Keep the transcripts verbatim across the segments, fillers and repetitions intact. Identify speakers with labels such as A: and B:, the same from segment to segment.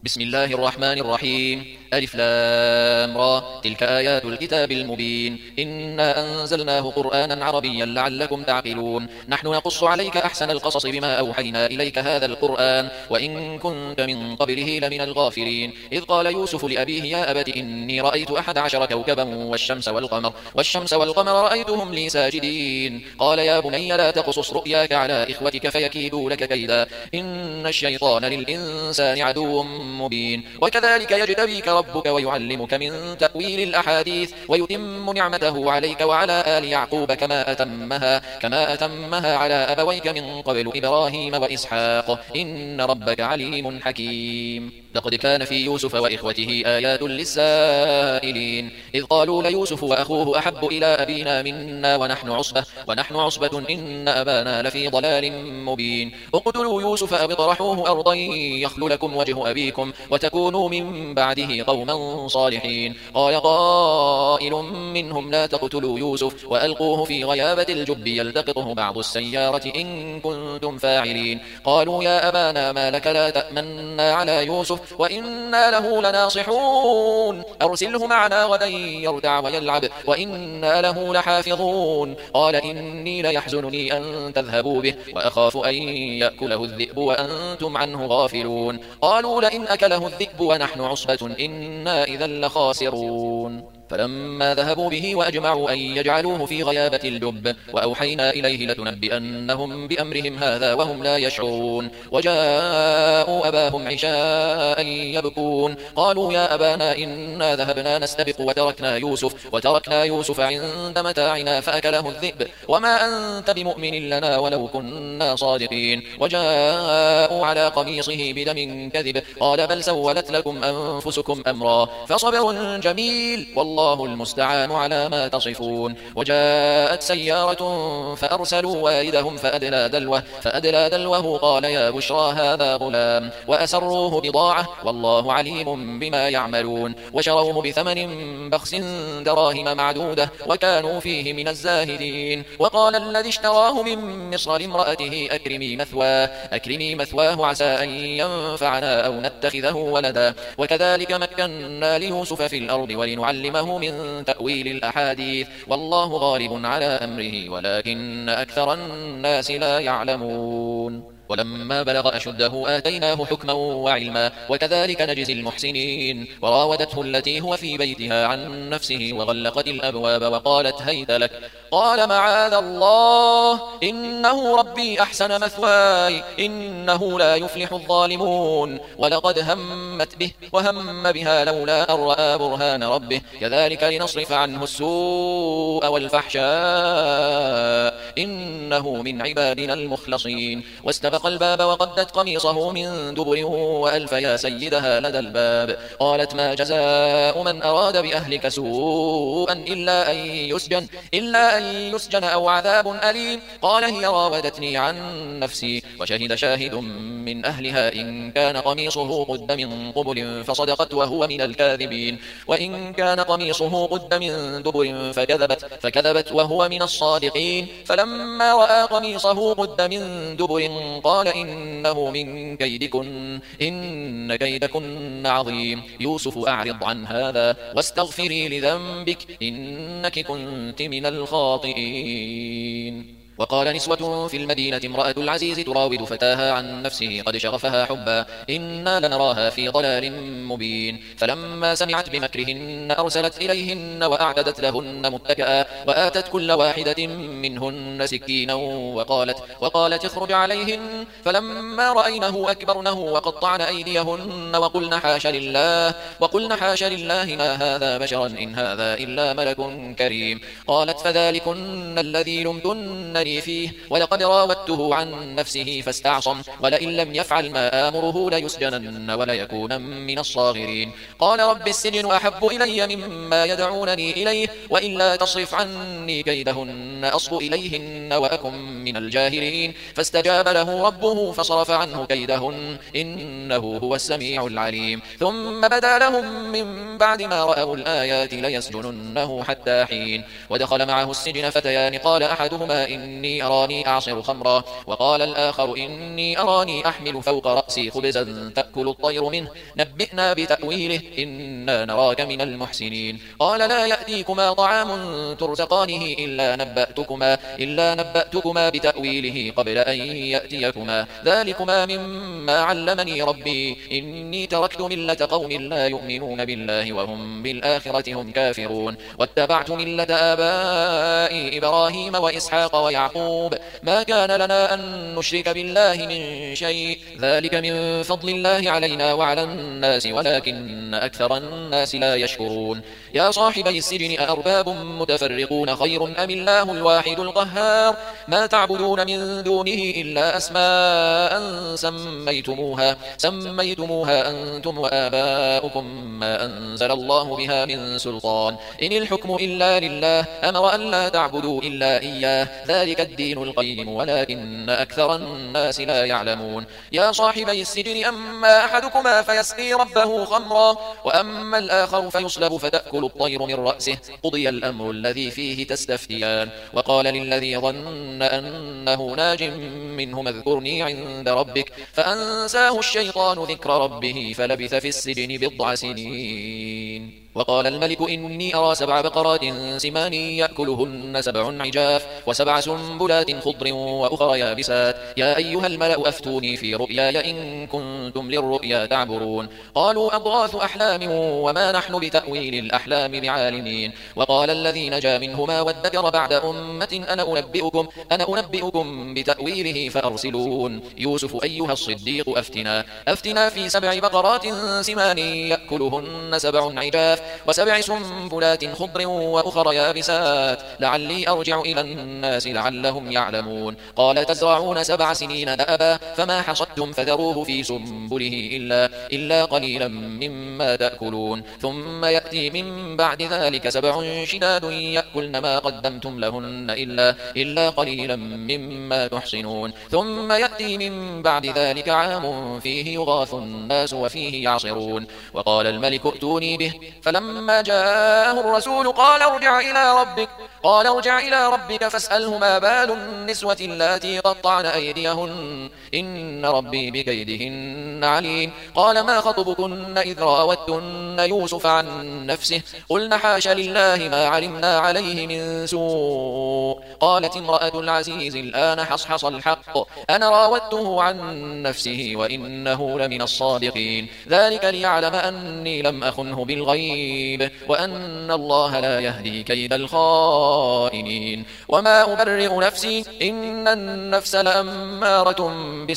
A: بسم الله الرحمن الرحيم. ألف لام را. تلك آيات الكتاب المبين. إنا أنزلناه قرآنا عربيا لعلكم تعقلون. نحن نقص عليك أحسن القصص بما أوحينا إليك هذا القرآن وإن كنت من قبله لمن الغافلين. إذ قال يوسف لأبيه يا أبت إني رأيت أحد عشر كوكبا والشمس والقمر والشمس والقمر رأيتهم لي ساجدين. قال يا بني لا تقصص رؤياك على إخوتك فيكيدوا لك كيدا إن الشيطان للإنسان عدو مبين. وكذلك يجتبيك ربك ويعلمك من تأويل الأحاديث ويتم نعمته عليك وعلى آل يعقوب كما أتمها كما أتمها على أبويك من قبل إبراهيم وإسحاق إن ربك عليم حكيم. لقد كان في يوسف وإخوته آيات للسائلين. إذ قالوا ليوسف وأخوه أحب إلى أبينا منا ونحن عصبة ونحن عصبة إن أبانا لفي ضلال مبين. اقتلوا يوسف أو اطرحوه أرضا يخل لكم وجه أبيكم وتكونوا من بعده قوما صالحين. قال قائل منهم لا تقتلوا يوسف وألقوه في غيابة الجب يلتقطه بعض السيارة إن كنتم فاعلين. قالوا يا أبانا ما لك لا تأمنا على يوسف وإنا له لناصحون أرسله معنا غدا يرتع ويلعب وإنا له لحافظون. قال إني ليحزنني أن تذهبوا به وأخاف أن يأكله الذئب وأنتم عنه غافلون. قالوا لئن أكله الذئب ونحن عصبة إنا إذا لخاسرون. فلما ذهبوا به وأجمعوا أن يجعلوه في غيابة الجب وأوحينا إليه لتنبئنهم بأمرهم هذا وهم لا يشعرون. وجاءوا أباهم عشاء يبكون. قالوا يا أبانا إنا ذهبنا نستبق وتركنا يوسف وتركنا يوسف عند متاعنا فأكله الذئب وما أنت بمؤمن لنا ولو كنا صادقين. وجاءوا على قميصه بدم كذب قال بل سولت لكم أنفسكم أمرا فصبر جميل والله الله المستعان على ما تصفون. وجاءت سيارة فأرسلوا والدهم فأدلى دلوه فأدلى دلوه قال يا بشرى هذا غلام وأسروه بضاعة والله عليم بما يعملون. وشروه بثمن بخس دراهم معدودة وكانوا فيه من الزاهدين. وقال الذي اشتراه من مصر لامرأته أكرمي مثواه أكرمي مثواه عسى أن ينفعنا أو نتخذه ولدا. وكذلك مكنا ليوسف في الأرض ولنعلمه من تأويل الأحاديث والله غالب على أمره ولكن أكثر الناس لا يعلمون. ولما بلغ أشده آتيناه حكما وعلما وكذلك نجزي المحسنين. وراودته التي هو في بيتها عن نفسه وغلقت الأبواب وقالت هيت لك قال معاذ الله إنه ربي أحسن مثواي إنه لا يفلح الظالمون. ولقد همت به وهم بها لولا أن رأى برهان ربه كذلك لنصرف عنه السوء والفحشاء إنه من عبادنا المخلصين. واستبق الباب وقدت قميصه من دبر وألف يا سيدها لدى الباب. قالت ما جزاء من أراد بأهلك سوءا إلا أن يسجن إلا أن يسجن أو عذاب أليم. قال هي راودتني عن نفسي وشهد شاهد من أهلها إن كان قميصه قد من قبل فصدقت وهو من الكاذبين وإن كان قميصه قد من دبر فكذبت فكذبت وهو من الصادقين. فلما رأى قميصه قد من دبر قال إنه من كيدكن إن كيدكن عظيم. يوسف أعرض عن هذا واستغفري لذنبك إنك كنت من الخاطئين. وقال نسوة في المدينة امرأة العزيز تراود فتاها عن نفسه قد شغفها حبا إنا لنراها في ضلال مبين. فلما سمعت بمكرهن أرسلت إليهن وأعتدت لهن متكئا وآتت كل واحدة منهن سكينا وقالت وقالت اخرج عليهن. فلما رأينه أكبرنه وقطعن أيديهن وقلن حاش لله وقلن حاش لله ما هذا بشرا إن هذا إلا ملك كريم. قالت فذلكن الذي لمتن فيه ولقد راودته عن نفسه فاستعصم ولئن لم يفعل ما آمره ليسجنن وليكون من الصاغرين. قال رب السجن أحب إلي مما يدعونني إليه وإلا تصرف عني كيدهن أصب إليهن وأكن من الجاهلين. فاستجاب له ربه فصرف عنه كيدهن إنه هو السميع العليم. ثم بدا لهم من بعد ما رأوا الآيات ليسجننه حتى حين. ودخل معه السجن فتيان قال أحدهما إن إني أراني أعصر خمرا وقال الآخر إني أراني أحمل فوق رأسي خبزا تأكل الطير منه نبئنا بتأويله إنا نراك من المحسنين قال لا يأتيكما طعام ترزقانه إلا نبأتكما, إلا نبأتكما بتأويله قبل أن يأتيكما ذلكما مما علمني ربي إني تركت ملة قوم لا يؤمنون بالله وهم بالآخرة هم كافرون واتبعت ملة آبائي إبراهيم وإسحاق ويعقوب ما كان لنا أن نشرك بالله من شيء ذلك من فضل الله علينا وعلى الناس ولكن أكثر الناس لا يشكرون يا صاحبي السجن أأرباب متفرقون خير أم الله الواحد القهار ما تعبدون من دونه إلا أسماء سميتموها, سميتموها أنتم وآباؤكم ما أنزل الله بها من سلطان إن الحكم إلا لله أمر أن لا تعبدوا إلا إياه ذلك الدين القيم ولكن أكثر الناس لا يعلمون يا صاحبي السجن أما أحدكما فيسقي ربه خمرا وأما الآخر فيصلب فتأكل الطير من رأسه قضي الأمر الذي فيه تستفتيان وقال للذي ظن أنه ناج منه اذكرني عند ربك فأنساه الشيطان ذكر ربه فلبث في السجن بضع سنين وقال الملك إني أرى سبع بقرات سمان يأكلهن سبع عجاف وسبع سنبلات خضر وأخرى يابسات يا أيها الملأ أفتوني في رؤياي إن كنتم للرؤيا تعبرون قالوا أضغاث أحلام وما نحن بتأويل الأحلام بعالمين وقال الذي نجا منهما وادكر بعد أمة أنا أنبئكم, أنا أنبئكم بتأويله فأرسلون يوسف أيها الصديق أفتنا, أفتنا في سبع بقرات سمان يأكلهن سبع عجاف وسبع سنبلات خضر وأخرى يابسات لعلي أرجع إلى الناس لعلهم يعلمون قال تزرعون سبع سنين دأبا فما حصدتم فذروه في سنبله إلا, إلا قليلا مما تأكلون ثم يأتي من بعد ذلك سبع شداد يأكلن ما قدمتم لهن إلا, إلا قليلا مما تحصنون ثم يأتي من بعد ذلك عام فيه يغاث الناس وفيه يعصرون وقال الملك ائتوني به فلما جاءه الرسول قال ارجع إلى ربك قال ارجع إلى ربك فاسأله ما بال النسوة اللاتي قطعن أيديهن إن ربي بكيدهن عليم قال ما خطبكن إذ راوتن يوسف عن نفسه قلن حاش لله ما علمنا عليه من سوء قالت امرأة العزيز الآن حصحص الحق أنا راودته عن نفسه وإنه لمن الصادقين ذلك ليعلم أني لم أخنه بالغيب وأن الله لا يهدي كيد الخائنين وما أبرئ نفسي إن النفس لأمارة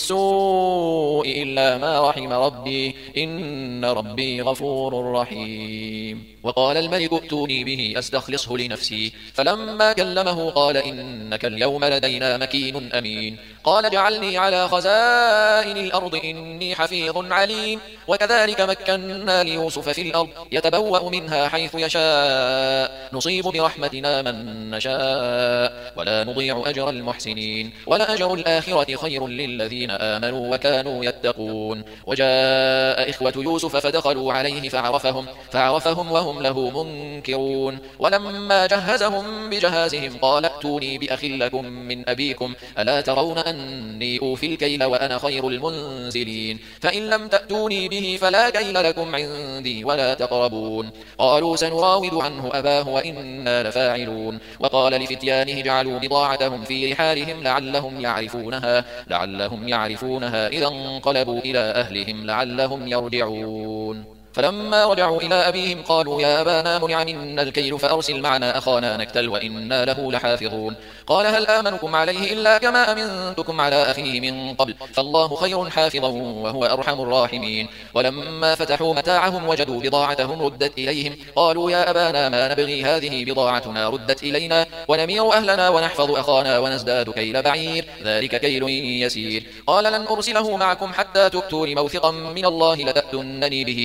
A: بالسوء إلا ما رحم ربي إن ربي غفور رحيم وقال الملك ائتوني به أستخلصه لنفسي فلما كلمه قال إنك اليوم لدينا مكين أمين قال اجعلني على خزائن الأرض إني حفيظ عليم وكذلك مكنا ليوسف في الأرض يتبوأ منها حيث يشاء نصيب برحمتنا من نشاء ولا نضيع أجر المحسنين ولأجر الآخرة خير للذين آمنوا وكانوا يتقون وجاء إخوة يوسف فدخلوا عليه فعرفهم, فعرفهم وهم له منكرون ولما جهزهم بجهازهم قال ائتوني بأخ لكم من أبيكم ألا ترون أني أوفي الكيل وأنا خير المنزلين فإن لم تأتوني به فلا كيل لكم عندي ولا تقربون قالوا سنراود عنه أباه وإنا لفاعلون وقال لفتيانه جعلوا بضاعتهم في رحالهم لعلهم يعرفونها, لعلهم يعرفونها إذا انقلبوا إلى أهلهم لعلهم يرجعون فلما رجعوا إلى أبيهم قالوا يا أبانا منع منا الكيل فأرسل معنا أخانا نكتل وإنا له لحافظون قال هل آمنكم عليه إلا كما أمنتكم على أخيه من قبل فالله خير حافظا وهو أرحم الراحمين ولما فتحوا متاعهم وجدوا بضاعتهم ردت إليهم قالوا يا أبانا ما نبغي هذه بضاعتنا ردت إلينا ونمير أهلنا ونحفظ أخانا ونزداد كيل بعير ذلك كيل يسير قال لن أرسله معكم حتى تؤتون موثقا من الله لتأتونني به إلا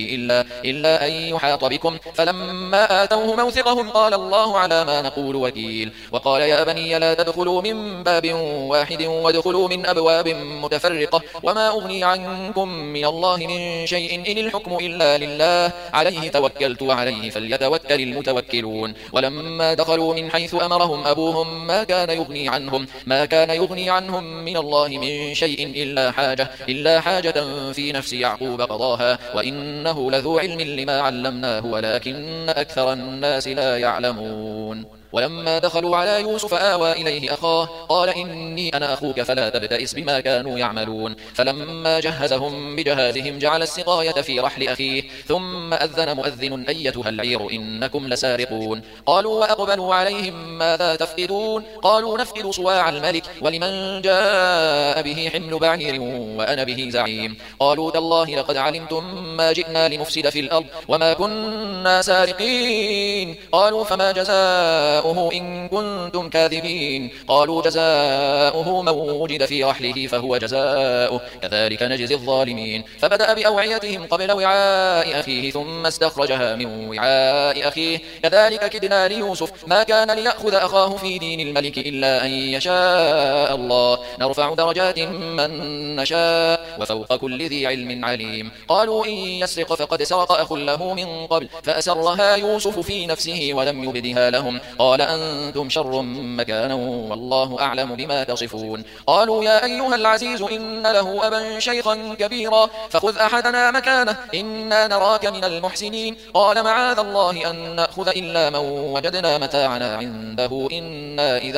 A: سبيلا إلا أن يحاط بكم فلما آتوه موثقهم قال الله على ما نقول وكيل وقال يا بني لا تدخلوا من باب واحد وادخلوا من أبواب متفرقة وما أغني عنكم من الله من شيء إن الحكم إلا لله عليه توكلت وعليه فليتوكل المتوكلون ولما دخلوا من حيث أمرهم أبوهم ما كان يغني عنهم ما كان يغني عنهم من الله من شيء إلا حاجة إلا حاجة في نفس يعقوب قضاها وإنه لذو علم لما علمناه ولكن أكثر الناس لا يعلمون ولما دخلوا على يوسف آوى إليه أخاه قال إني أنا أخوك فلا تبتئس بما كانوا يعملون فلما جهزهم بجهازهم جعل السقاية في رحل أخيه ثم أذن مؤذن أيتها العير إنكم لسارقون قالوا وأقبلوا عليهم ماذا تفقدون قالوا نفقد صواع الملك ولمن جاء به حمل بعير وأنا به زعيم قالوا تالله لقد علمتم ما جئنا لنفسد في الأرض وما كنا سارقين قالوا فما جزاؤه إن كنتم كاذبين قالوا جزاؤه من وجد في رحله فهو جزاؤه كذلك نجزي الظالمين فبدأ بأوعيتهم قبل وعاء أخيه ثم استخرجها من وعاء أخيه كذلك كدنا ليوسف ما كان ليأخذ أخاه في دين الملك إلا أن يشاء الله نرفع درجات من نشاء وفوق كل ذي علم عليم قالوا إن يسرق فقد سرق أخ له من قبل فأسرها يوسف في نفسه ولم يبدها لهم قال أنتم شر مكانا والله أعلم بما تصفون قالوا يا أيها العزيز إن له أبا شيخا كبيرا فخذ أحدنا مكانه إنا نراك من المحسنين قال معاذ الله أن نأخذ إلا من وجدنا متاعنا عنده إنا إذا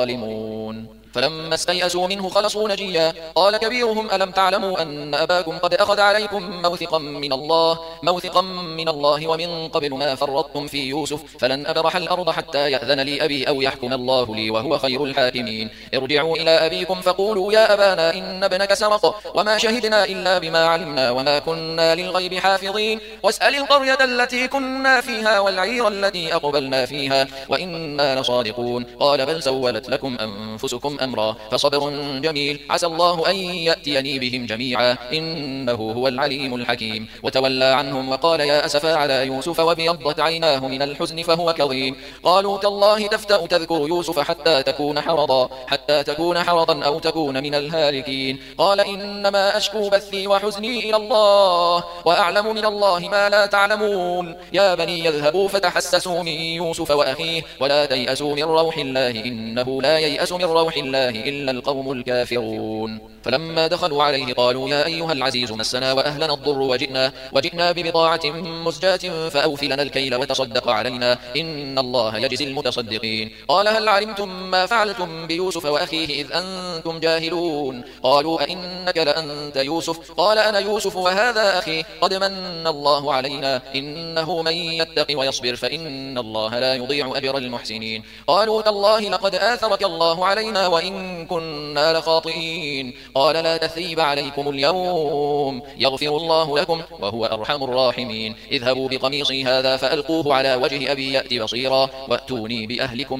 A: لظالمون فلما استيئسوا منه خلصوا نجيا قال كبيرهم ألم تعلموا أن أباكم قد أخذ عليكم موثقا من الله موثقا من الله ومن قبل ما فرطتم في يوسف فلن أبرح الأرض حتى يأذن لي أبي أو يحكم الله لي وهو خير الحاكمين ارجعوا إلى أبيكم فقولوا يا أبانا إن ابنك سرق وما شهدنا إلا بما علمنا وما كنا للغيب حافظين واسأل القرية التي كنا فيها والعير التي أقبلنا فيها وإنا لصادقون قال بل سولت لكم أنفسكم أمرا فصبر جميل عسى الله أن يأتيني بهم جميعا إنه هو العليم الحكيم وتولى عنهم وقال يا أسفا على يوسف وابيضت عيناه من الحزن فهو كظيم قالوا تالله تفتأ تذكر يوسف حتى تكون حرضا حتى تكون حرضا أو تكون من الهالكين قال إنما أشكو بثي وحزني إلى الله وأعلم من الله ما لا تعلمون يا بني يذهبوا فتحسسوا من يوسف وأخيه ولا تيأسوا من روح الله إنه لا ييأس من روح الله إلا القوم الكافرون فلما دخلوا عليه قالوا يا أيها العزيز مسنا وأهلنا الضر وجئنا, وجئنا ببضاعة مزجاة فأوف لنا الكيل وتصدق علينا إن الله يجزي المتصدقين قال هل علمتم ما فعلتم بيوسف وأخيه إذ أنتم جاهلون قالوا أئنك لأنت يوسف قال أنا يوسف وهذا أخي قد من الله علينا إنه من يتق ويصبر فإن الله لا يضيع أجر المحسنين قالوا تالله لقد آثرك الله علينا وإن كنا لخاطئين قال لا تثريب عليكم اليوم يغفر الله لكم وهو أرحم الراحمين اذهبوا بقميصي هذا فألقوه على وجه أبي يأتي بصيرا وأتوني بأهلكم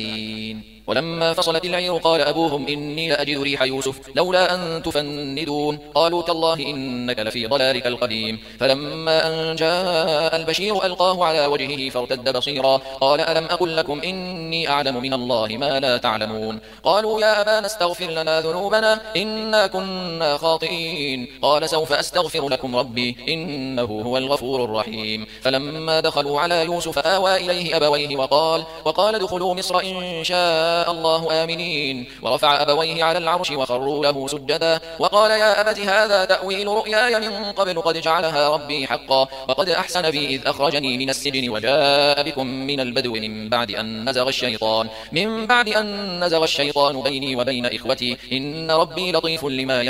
A: أجمعين ولما فصلت العير قال أبوهم إني لأجد ريح يوسف لولا أن تفندون قالوا تالله إنك لفي ضلالك القديم فلما أن جاء البشير ألقاه على وجهه فارتد بصيرا قال ألم أقل لكم إني أعلم من الله ما لا تعلمون قالوا يا أبانا استغفر لنا ذنوبنا إنا كنا خاطئين قال سوف أستغفر لكم ربي إنه هو الغفور الرحيم فلما دخلوا على يوسف آوى إليه أبويه وقال وقال ادخلوا مصر إن شاء الله آمنين ورفع أبويه على العرش وخروا له سجدا وقال يا أبت هذا تأويل رؤياي من قبل قد جعلها ربي حقا وقد أحسن بي إذ أخرجني من السجن وجاء بكم من البدو من بعد أن نزغ الشيطان من بعد أن نزغ الشيطان بيني وبين إخوتي إن ربي لطيف لما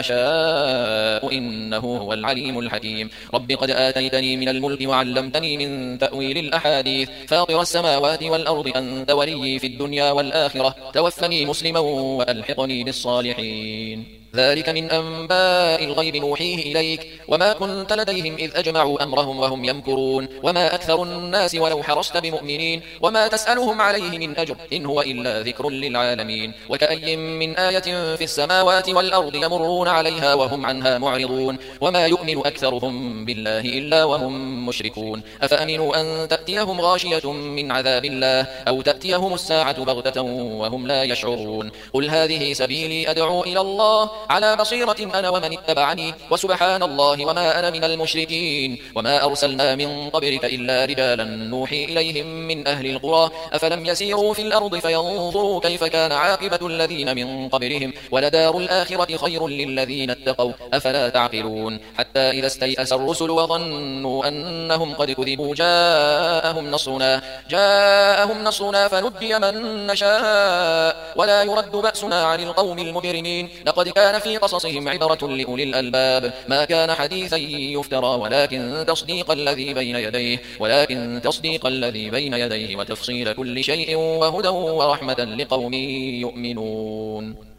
A: يشاء إنه هو العليم الحكيم رب قد آتيتني من الملك وعلمتني من تأويل الأحاديث فاطر السماوات والأرض أنت ولي في الدنيا والآخرة توفني مسلما وألحقني بالصالحين ذلك من أنباء الغيب نوحيه إليك وما كنت لديهم إذ أجمعوا أمرهم وهم يمكرون وما أكثر الناس ولو حرصت بمؤمنين وما تسألهم عليه من أجر إن هو إلا ذكر للعالمين وكأي من آية في السماوات والأرض يمرون عليها وهم عنها معرضون وما يؤمن أكثرهم بالله إلا وهم مشركون أفأمنوا أن تأتيهم غاشية من عذاب الله أو تأتيهم الساعة بغتة وهم لا يشعرون قل هذه سبيلي أدعو إلى الله على بصيرة أنا ومن اتبعني وسبحان الله وما أنا من المشركين وما أرسلنا من قبلك إلا رجالا نوحي إليهم من أهل القرى أفلم يسيروا في الأرض فينظروا كيف كان عاقبة الذين من قبلهم ولدار الآخرة خير للذين اتقوا أفلا تعقلون حتى إذا استيأس الرسل وظنوا أنهم قد كذبوا جاءهم نصرنا جاءهم نصرنا فنجي من نشاء ولا يرد بأسنا عن القوم المجرمين لقد كان في قصصهم عبرة لأولي الألباب ما كان حديثا يفترى ولكن تصديق الذي بين يديه ولكن تصديق الذي بين يديه وتفصيل كل شيء وهدى ورحمة لقوم يؤمنون.